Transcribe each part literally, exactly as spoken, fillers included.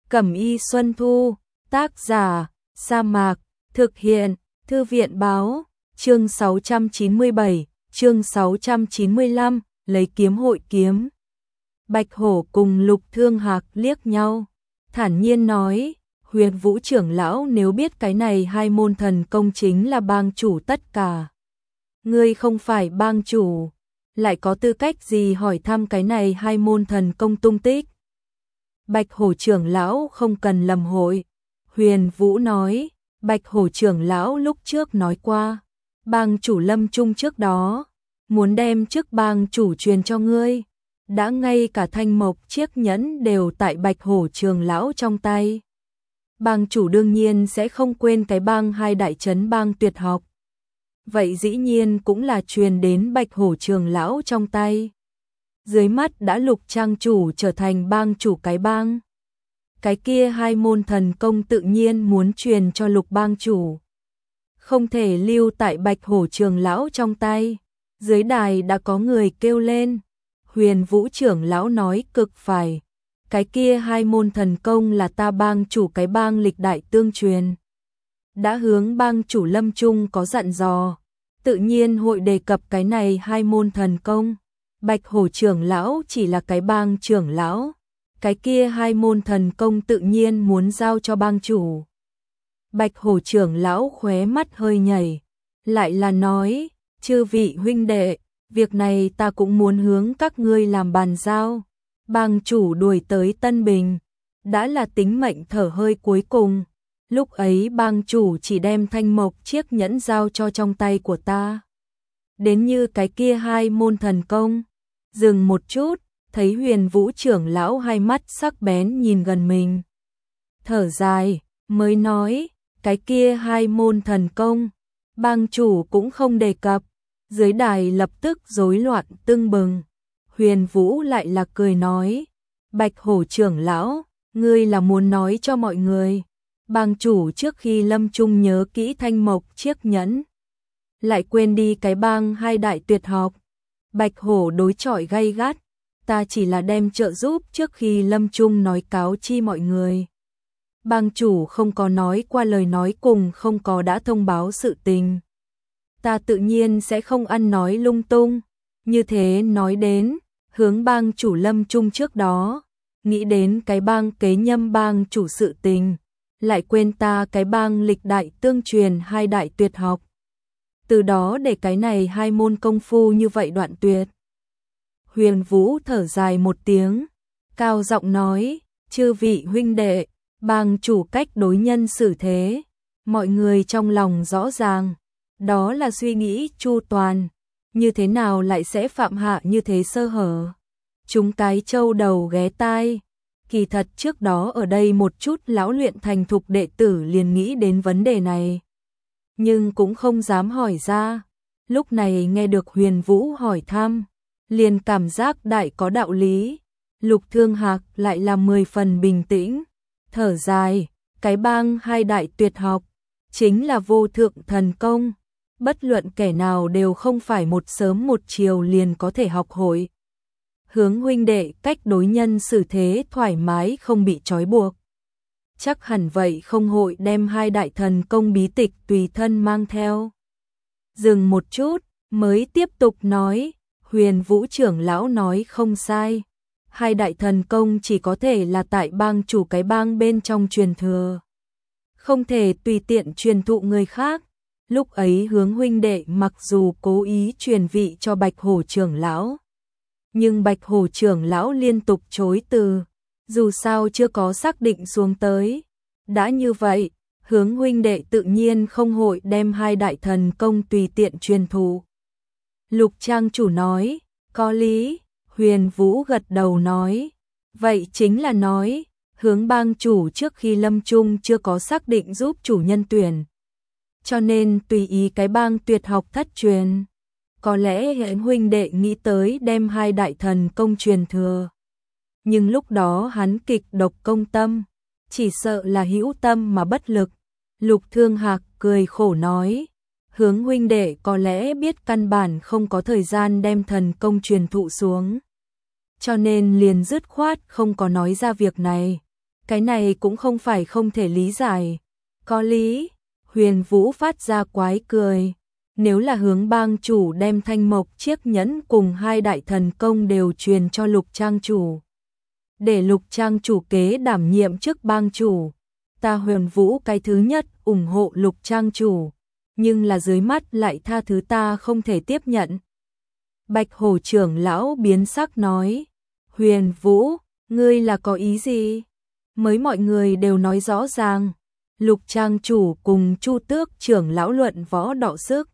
Cẩm y Xuân Thu, tác giả, Sa Mạc, thực hiện, Thư viện báo, chương sáu trăm chín mươi bảy, chương sáu trăm chín mươi lăm, lấy kiếm hội kiếm. Bạch Hổ cùng Lục Thương Hạc liếc nhau, thản nhiên nói, Huyền Vũ trưởng lão nếu biết cái này hai môn thần công chính là bang chủ tất cả. Ngươi không phải bang chủ, lại có tư cách gì hỏi thăm cái này hai môn thần công tung tích? Bạch Hổ trưởng lão không cần lầm hội. Huyền Vũ nói, Bạch Hổ trưởng lão lúc trước nói qua, bang chủ lâm chung trước đó, muốn đem chức bang chủ truyền cho ngươi. Đã ngay cả thanh mộc chiếc nhẫn đều tại Bạch Hổ trưởng lão trong tay. Bang chủ đương nhiên sẽ không quên cái bang hai đại trấn bang tuyệt học. Vậy dĩ nhiên cũng là truyền đến Bạch Hổ trưởng lão trong tay. Dưới mắt đã Lục trang chủ trở thành bang chủ cái bang. Cái kia hai môn thần công tự nhiên muốn truyền cho Lục bang chủ. Không thể lưu tại Bạch Hổ trưởng lão trong tay. Dưới đài đã có người kêu lên. Huyền Vũ trưởng lão nói cực phải. Cái kia hai môn thần công là ta bang chủ cái bang lịch đại tương truyền. Đã hướng bang chủ lâm chung có dặn dò. Tự nhiên hội đề cập cái này hai môn thần công. Bạch Hổ trưởng lão chỉ là cái bang trưởng lão. Cái kia hai môn thần công tự nhiên muốn giao cho bang chủ. Bạch Hổ trưởng lão khóe mắt hơi nhảy. Lại là nói, chư vị huynh đệ, việc này ta cũng muốn hướng các ngươi làm bàn giao. Bang chủ đuổi tới Tân Bình, đã là tính mệnh thở hơi cuối cùng. Lúc ấy bang chủ chỉ đem thanh mộc chiếc nhẫn giao cho trong tay của ta. Đến như cái kia hai môn thần công. Dừng một chút, thấy Huyền Vũ trưởng lão hai mắt sắc bén nhìn gần mình. Thở dài, mới nói, cái kia hai môn thần công, bang chủ cũng không đề cập. Dưới đài lập tức rối loạn tưng bừng. Huyền Vũ lại là cười nói, Bạch Hổ trưởng lão, ngươi là muốn nói cho mọi người. Bang chủ trước khi lâm chung nhớ kỹ thanh mộc chiếc nhẫn. Lại quên đi cái bang hai đại tuyệt học. Bạch Hổ đối chọi gay gắt, ta chỉ là đem trợ giúp trước khi lâm chung nói cáo chi mọi người. Bang chủ không có nói qua lời nói cùng không có đã thông báo sự tình. Ta tự nhiên sẽ không ăn nói lung tung. Như thế nói đến, hướng bang chủ lâm chung trước đó, nghĩ đến cái bang kế nhâm bang chủ sự tình, lại quên ta cái bang lịch đại tương truyền hai đại tuyệt học. Từ đó để cái này hai môn công phu như vậy đoạn tuyệt. Huyền Vũ thở dài một tiếng, cao giọng nói, chư vị huynh đệ, bang chủ cách đối nhân xử thế, mọi người trong lòng rõ ràng, đó là suy nghĩ chu toàn, như thế nào lại sẽ phạm hạ như thế sơ hở. Chúng cái trâu đầu ghé tai, kỳ thật trước đó ở đây một chút lão luyện thành thục đệ tử liền nghĩ đến vấn đề này. Nhưng cũng không dám hỏi ra, lúc này nghe được Huyền Vũ hỏi thăm, liền cảm giác đại có đạo lý. Lục Thương Hạc lại là mười phần bình tĩnh, thở dài, cái bang hai đại tuyệt học, chính là vô thượng thần công, bất luận kẻ nào đều không phải một sớm một chiều liền có thể học hội. Hướng huynh đệ cách đối nhân xử thế thoải mái không bị trói buộc. Chắc hẳn vậy không hội đem hai đại thần công bí tịch tùy thân mang theo. Dừng một chút, mới tiếp tục nói, Huyền Vũ trưởng lão nói không sai. Hai đại thần công chỉ có thể là tại bang chủ cái bang bên trong truyền thừa. Không thể tùy tiện truyền thụ người khác. Lúc ấy hướng huynh đệ mặc dù cố ý truyền vị cho Bạch Hổ trưởng lão. Nhưng Bạch Hổ trưởng lão liên tục chối từ. Dù sao chưa có xác định xuống tới. Đã như vậy, hướng huynh đệ tự nhiên không hội đem hai đại thần công tùy tiện truyền thụ. Lục trang chủ nói, có lý. Huyền Vũ gật đầu nói, vậy chính là nói, hướng bang chủ trước khi lâm chung chưa có xác định giúp chủ nhân tuyển. Cho nên tùy ý cái bang tuyệt học thất truyền. Có lẽ hệ huynh đệ nghĩ tới đem hai đại thần công truyền thừa. Nhưng lúc đó hắn kịch độc công tâm, chỉ sợ là hữu tâm mà bất lực. Lục Thương Hạc cười khổ nói, hướng huynh đệ có lẽ biết căn bản không có thời gian đem thần công truyền thụ xuống. Cho nên liền dứt khoát không có nói ra việc này. Cái này cũng không phải không thể lý giải. Có lý, Huyền Vũ phát ra quái cười. Nếu là Hướng bang chủ đem thanh mộc chiếc nhẫn cùng hai đại thần công đều truyền cho Lục trang chủ, để Lục trang chủ kế đảm nhiệm chức bang chủ, ta Huyền Vũ cái thứ nhất ủng hộ Lục trang chủ, nhưng là dưới mắt lại tha thứ ta không thể tiếp nhận. Bạch Hổ trưởng lão biến sắc nói, Huyền Vũ, ngươi là có ý gì? Mới mọi người đều nói rõ ràng, Lục trang chủ cùng Chu Tước trưởng lão luận võ đọ sức.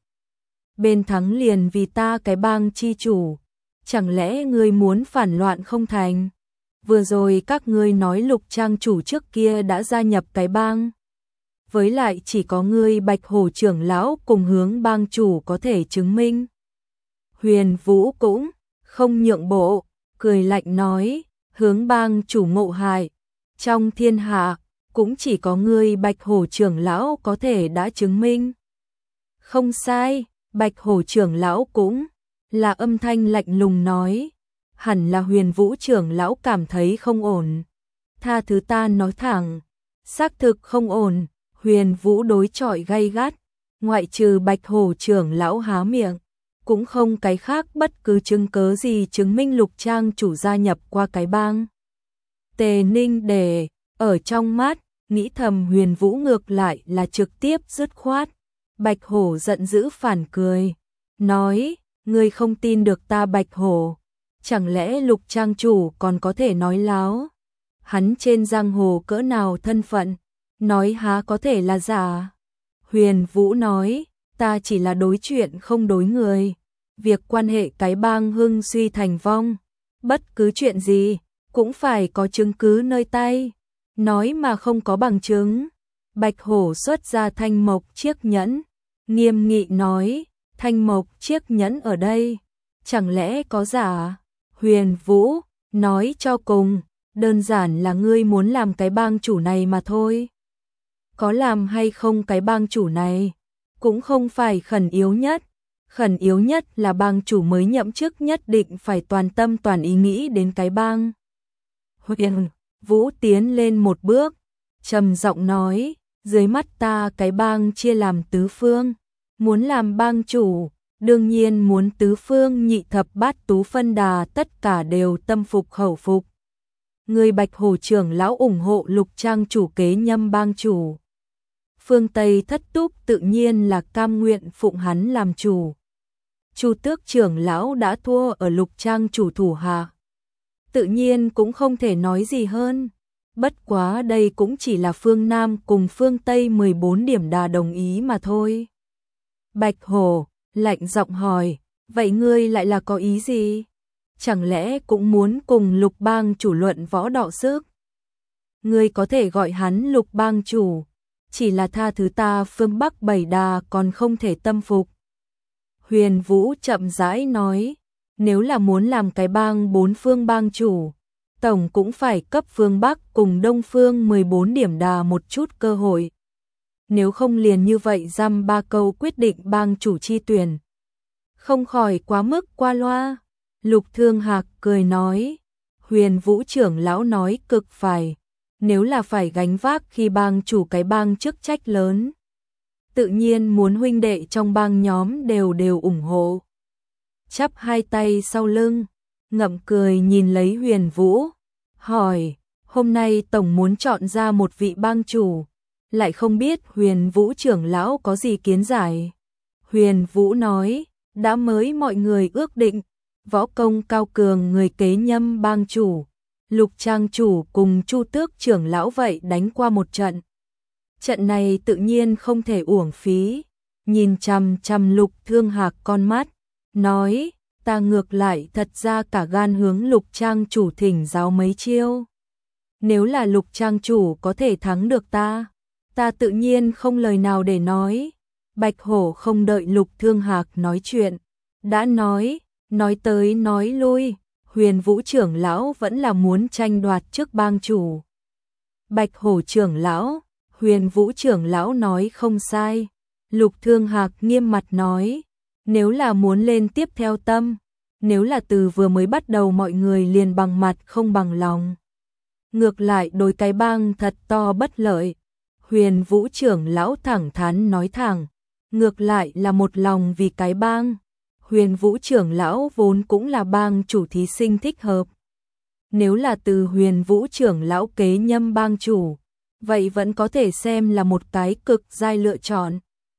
Bên thắng liền vì ta cái bang chi chủ, chẳng lẽ ngươi muốn phản loạn không thành? Vừa rồi các ngươi nói Lục trang chủ trước kia đã gia nhập cái bang. Với lại chỉ có ngươi Bạch Hổ trưởng lão cùng Hướng bang chủ có thể chứng minh. Huyền Vũ cũng không nhượng bộ, cười lạnh nói, Hướng bang chủ ngộ hại. Trong thiên hạ, cũng chỉ có ngươi Bạch Hổ trưởng lão có thể đã chứng minh. Không sai, Bạch Hổ trưởng lão cũng là âm thanh lạnh lùng nói. Hẳn là Huyền Vũ trưởng lão cảm thấy không ổn. Tha thứ ta nói thẳng, xác thực không ổn. Huyền Vũ đối chọi gay gắt, ngoại trừ Bạch Hổ trưởng lão há miệng, cũng không cái khác bất cứ chứng cớ gì chứng minh Lục trang chủ gia nhập qua cái bang. Tề Ninh để ở trong mắt, nghĩ thầm Huyền Vũ ngược lại là trực tiếp dứt khoát. Bạch Hổ giận dữ phản cười, nói, ngươi không tin được ta Bạch Hổ, chẳng lẽ Lục trang chủ còn có thể nói láo? Hắn trên giang hồ cỡ nào thân phận, nói há có thể là giả. Huyền Vũ nói, ta chỉ là đối chuyện không đối người, việc quan hệ cái bang hưng suy thành vong, bất cứ chuyện gì cũng phải có chứng cứ nơi tay, nói mà không có bằng chứng. Bạch Hổ xuất ra thanh mộc chiếc nhẫn, nghiêm nghị nói, thanh mộc chiếc nhẫn ở đây, chẳng lẽ có giả? Huyền Vũ nói cho cùng, đơn giản là ngươi muốn làm cái bang chủ này mà thôi. Có làm hay không cái bang chủ này, cũng không phải khẩn yếu nhất. Khẩn yếu nhất là bang chủ mới nhậm chức nhất định phải toàn tâm toàn ý nghĩ đến cái bang. Huyền Vũ tiến lên một bước, trầm giọng nói, dưới mắt ta cái bang chia làm tứ phương, muốn làm bang chủ, đương nhiên muốn tứ phương nhị thập bát tú phân đà tất cả đều tâm phục khẩu phục. Người Bạch Hổ trưởng lão ủng hộ Lục trang chủ kế nhâm bang chủ. Phương Tây Thất Túc tự nhiên là cam nguyện phụng hắn làm chủ. Chu Tước trưởng lão đã thua ở Lục trang chủ thủ hạ, tự nhiên cũng không thể nói gì hơn. Bất quá đây cũng chỉ là phương Nam cùng phương Tây mười bốn điểm đà đồng ý mà thôi. Bạch Hổ lạnh giọng hỏi, vậy ngươi lại là có ý gì? Chẳng lẽ cũng muốn cùng Lục bang chủ luận võ đọ sức? Ngươi có thể gọi hắn Lục bang chủ, chỉ là tha thứ ta phương Bắc bảy đà còn không thể tâm phục. Huyền Vũ chậm rãi nói, nếu là muốn làm cái bang bốn phương bang chủ, tổng cũng phải cấp phương Bắc cùng Đông phương mười bốn điểm đà một chút cơ hội. Nếu không liền như vậy dăm ba câu quyết định bang chủ chi tuyển, không khỏi quá mức qua loa. Lục Thương Hạc cười nói, Huyền Vũ trưởng lão nói cực phải, nếu là phải gánh vác khi bang chủ cái bang chức trách lớn, tự nhiên muốn huynh đệ trong bang nhóm đều đều ủng hộ. Chắp hai tay sau lưng, ngậm cười nhìn lấy Huyền Vũ, hỏi, hôm nay tổng muốn chọn ra một vị bang chủ, lại không biết Huyền Vũ trưởng lão có gì kiến giải. Huyền Vũ nói, đã mới mọi người ước định, võ công cao cường người kế nhâm bang chủ, Lục trang chủ cùng Chu Tước trưởng lão vậy đánh qua một trận. Trận này tự nhiên không thể uổng phí. Nhìn chằm chằm Lục Thương Hạc con mắt, nói, ta ngược lại thật ra cả gan hướng Lục trang chủ thỉnh giáo mấy chiêu. Nếu là Lục trang chủ có thể thắng được ta, ta tự nhiên không lời nào để nói. Bạch Hổ không đợi Lục Thương Hạc nói chuyện, đã nói, nói tới nói lui, Huyền Vũ trưởng lão vẫn là muốn tranh đoạt chức bang chủ. Bạch Hổ trưởng lão, Huyền Vũ trưởng lão nói không sai. Lục Thương Hạc nghiêm mặt nói, nếu là muốn lên tiếp theo tâm, nếu là từ vừa mới bắt đầu mọi người liền bằng mặt không bằng lòng. ngược lại đối cái bang thật to bất lợi. Huyền Vũ trưởng lão thẳng thắn nói thẳng, ngược lại là một lòng vì cái bang. Huyền Vũ trưởng lão vốn cũng là bang chủ thí sinh thích hợp. Nếu là từ Huyền Vũ trưởng lão kế nhâm bang chủ, vậy vẫn có thể xem là một cái cực giai lựa chọn.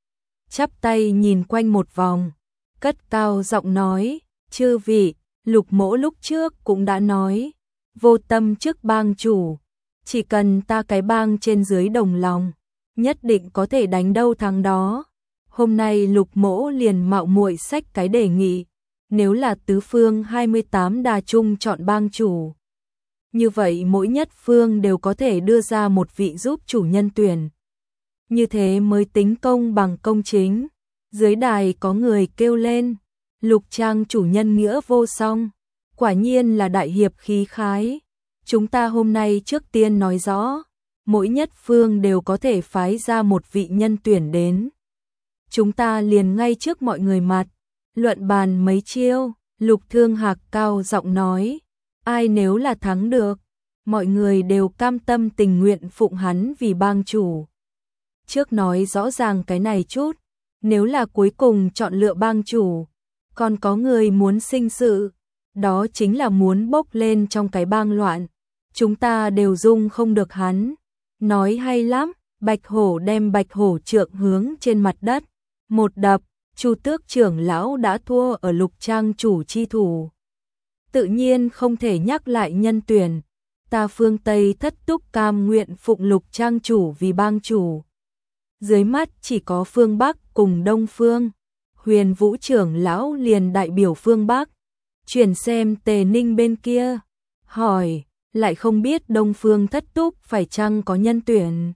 Chắp tay nhìn quanh một vòng, cất cao giọng nói, chư vị, Lục Mỗ lúc trước cũng đã nói, vô tâm trước bang chủ, chỉ cần ta cái bang trên dưới đồng lòng, nhất định có thể đánh đâu thắng đó. Hôm nay Lục Mỗ liền mạo muội xách cái đề nghị, nếu là tứ phương hai mươi tám đà chung chọn bang chủ, như vậy mỗi nhất phương đều có thể đưa ra một vị giúp chủ nhân tuyển. Như thế mới tính công bằng công chính. Dưới đài có người kêu lên, Lục Trang chủ nhân nghĩa vô song, quả nhiên là đại hiệp khí khái. Chúng ta hôm nay trước tiên nói rõ, mỗi nhất phương đều có thể phái ra một vị nhân tuyển đến. Chúng ta liền ngay trước mọi người mặt, luận bàn mấy chiêu. Lục Thương Hạc cao giọng nói, ai nếu là thắng được, mọi người đều cam tâm tình nguyện phụng hắn vì bang chủ. Trước nói rõ ràng cái này chút, nếu là cuối cùng chọn lựa bang chủ, còn có người muốn sinh sự, đó chính là muốn bốc lên trong cái bang loạn, chúng ta đều dung không được hắn. Nói hay lắm. Bạch Hổ đem Bạch Hổ trượng hướng trên mặt đất, một đập, Chu Tước trưởng lão đã thua ở Lục Trang chủ chi thủ. Tự nhiên không thể nhắc lại nhân tuyển, ta phương Tây thất túc cam nguyện phụng Lục Trang chủ vì bang chủ. Dưới mắt chỉ có phương Bắc cùng Đông phương. Huyền Vũ trưởng lão liền đại biểu phương Bắc, chuyển xem Tề Ninh bên kia, hỏi, lại không biết Đông phương thất túc phải chăng có nhân tuyển.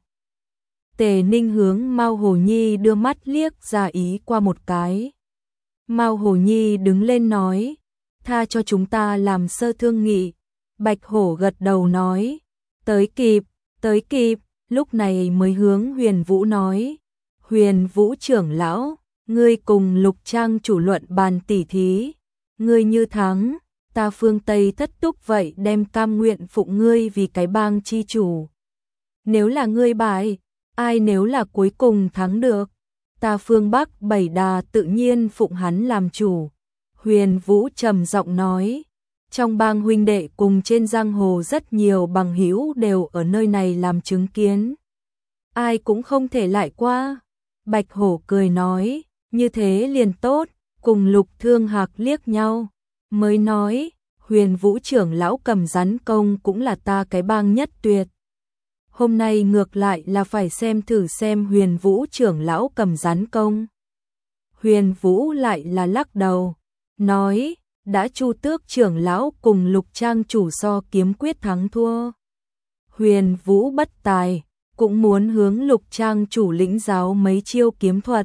Tề Ninh hướng Mao Hồ Nhi đưa mắt liếc ra ý qua một cái. Mao Hồ Nhi đứng lên nói, tha cho chúng ta làm sơ thương nghị. Bạch Hổ gật đầu nói, tới kịp, tới kịp. Lúc này mới hướng Huyền Vũ nói, Huyền Vũ trưởng lão, ngươi cùng Lục Trang chủ luận bàn tỉ thí, ngươi như thắng, ta phương Tây thất túc vậy đem cam nguyện phụng ngươi vì cái bang chi chủ. Nếu là ngươi bại, ai nếu là cuối cùng thắng được, ta phương Bắc bảy đà tự nhiên phụng hắn làm chủ. Huyền Vũ trầm giọng nói, trong bang huynh đệ cùng trên giang hồ rất nhiều bằng hữu đều ở nơi này làm chứng kiến, ai cũng không thể lại qua. Bạch Hổ cười nói, như thế liền tốt. Cùng Lục Thương Hạc liếc nhau, mới nói, Huyền Vũ trưởng lão cầm rắn công cũng là ta cái bang nhất tuyệt. Hôm nay ngược lại là phải xem thử xem Huyền Vũ trưởng lão cầm rắn công. Huyền Vũ lại là lắc đầu, nói, đã Chu Tước trưởng lão cùng Lục Trang chủ so kiếm quyết thắng thua. Huyền Vũ bất tài, cũng muốn hướng Lục Trang chủ lĩnh giáo mấy chiêu kiếm thuật.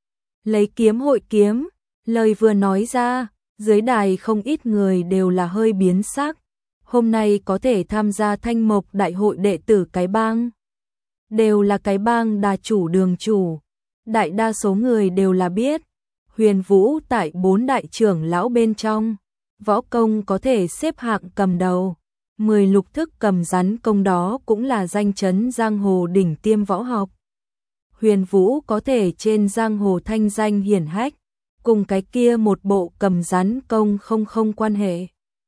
Lấy kiếm hội kiếm, lời vừa nói ra, dưới đài không ít người đều là hơi biến sắc. Hôm nay có thể tham gia Thanh Mộc đại hội đệ tử cái bang, đều là cái bang đà chủ đường chủ. Đại đa số người đều là biết, Huyền Vũ tại bốn đại trưởng lão bên trong, võ công có thể xếp hạng cầm đầu. Mười lục thức cầm rắn công đó cũng là danh chấn giang hồ đỉnh tiêm võ học. Huyền Vũ có thể trên giang hồ thanh danh hiển hách, cùng cái kia một bộ cầm rắn công không không quan hệ.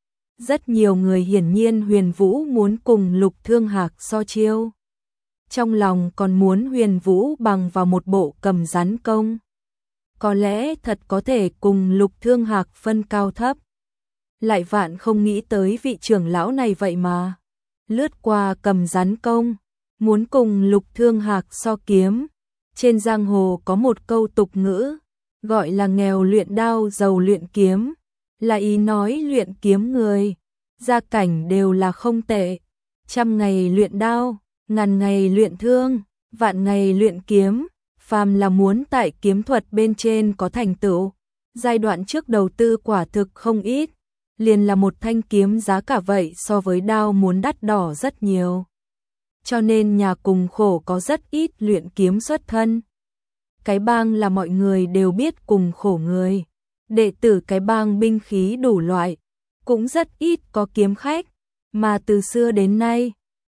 Rất nhiều người hiển nhiên Huyền Vũ muốn cùng Lục Thương Hạc so chiêu. Trong lòng còn muốn Huyền Vũ bằng vào một bộ cầm rắn công. Có lẽ thật có thể cùng Lục Thương Hạc phân cao thấp. Lại vạn không nghĩ tới vị trưởng lão này vậy mà. Lướt qua cầm rắn công, muốn cùng Lục Thương Hạc so kiếm. Trên giang hồ có một câu tục ngữ, gọi là nghèo luyện đao giàu luyện kiếm, là ý nói luyện kiếm người, gia cảnh đều là không tệ. Trăm ngày luyện đao, ngàn ngày luyện thương, vạn ngày luyện kiếm, phàm là muốn tại kiếm thuật bên trên có thành tựu, giai đoạn trước đầu tư quả thực không ít, liền là một thanh kiếm giá cả vậy so với đao muốn đắt đỏ rất nhiều. Cho nên nhà cùng khổ có rất ít luyện kiếm xuất thân. Cái bang là mọi người đều biết cùng khổ người, đệ tử cái bang binh khí đủ loại, cũng rất ít có kiếm khách, mà từ xưa đến nay,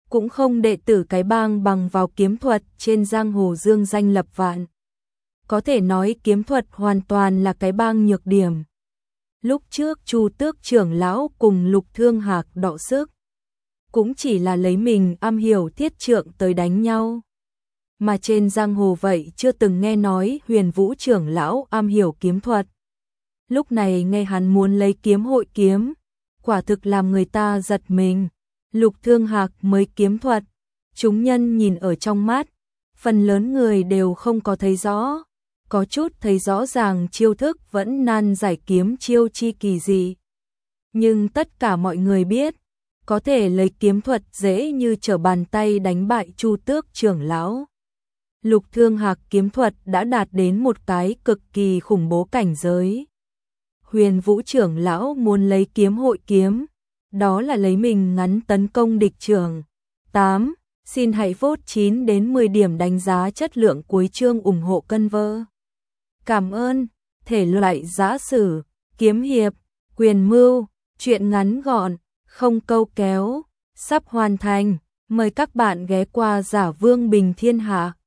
cũng không đệ tử cái bang bằng vào kiếm thuật trên giang hồ dương danh lập vạn. Có thể nói kiếm thuật hoàn toàn là cái bang nhược điểm. Lúc trước Chu Tước trưởng lão cùng Lục Thương Hạc đọ sức, cũng chỉ là lấy mình am hiểu thiết trượng tới đánh nhau. Mà trên giang hồ vậy chưa từng nghe nói Huyền Vũ trưởng lão am hiểu kiếm thuật. Lúc này nghe hắn muốn lấy kiếm hội kiếm, quả thực làm người ta giật mình. Lục Thương Hạc mới kiếm thuật, chúng nhân nhìn ở trong mắt, phần lớn người đều không có thấy rõ, có chút thấy rõ ràng chiêu thức vẫn nan giải kiếm chiêu chi kỳ dị. Nhưng tất cả mọi người biết, có thể lấy kiếm thuật dễ như trở bàn tay đánh bại Chu Tước trưởng lão. Lục Thương Hạc kiếm thuật đã đạt đến một cái cực kỳ khủng bố cảnh giới. Huyền Vũ trưởng lão muốn lấy kiếm hội kiếm, đó là lấy mình ngắn tấn công địch trưởng. tám. Xin hãy vote chín đến mười điểm đánh giá chất lượng cuối chương ủng hộ cân vơ. Cảm ơn. Thể loại giã sử, kiếm hiệp, quyền mưu, truyện ngắn gọn, không câu kéo, sắp hoàn thành. Mời các bạn ghé qua Giả Vương Bình Thiên Hạ.